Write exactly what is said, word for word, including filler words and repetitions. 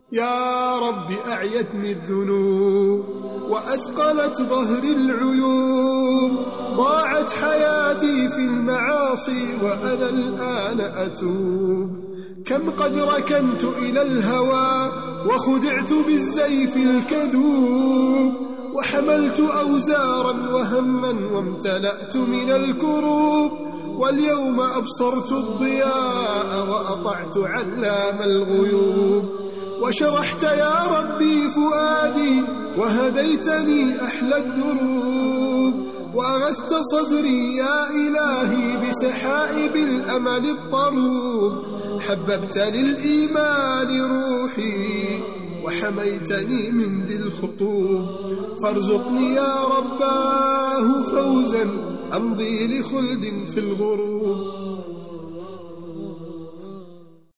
يا رب أعيتني الذنوب وأثقلت ظهري العيوب، ضاعت حياتي في المعاصي وأنا الآن أتوب. كم قد ركنت إلى الهوى وخدعت بالزيف الكذوب، وحملت أوزارا وهما وامتلأت من الكروب، واليوم أبصرت الضياء وأطعت علام الغيوب. وشرحت يا ربي فؤادي وهديتني أحلى الدروب، وأغثت صدري يا إلهي بسحائب الأمل الطروب. حببت للإيمان روحي وحميتني من ذي الخطوب، فارزقني يا رباه فوزا أمضي لخلد في الغروب.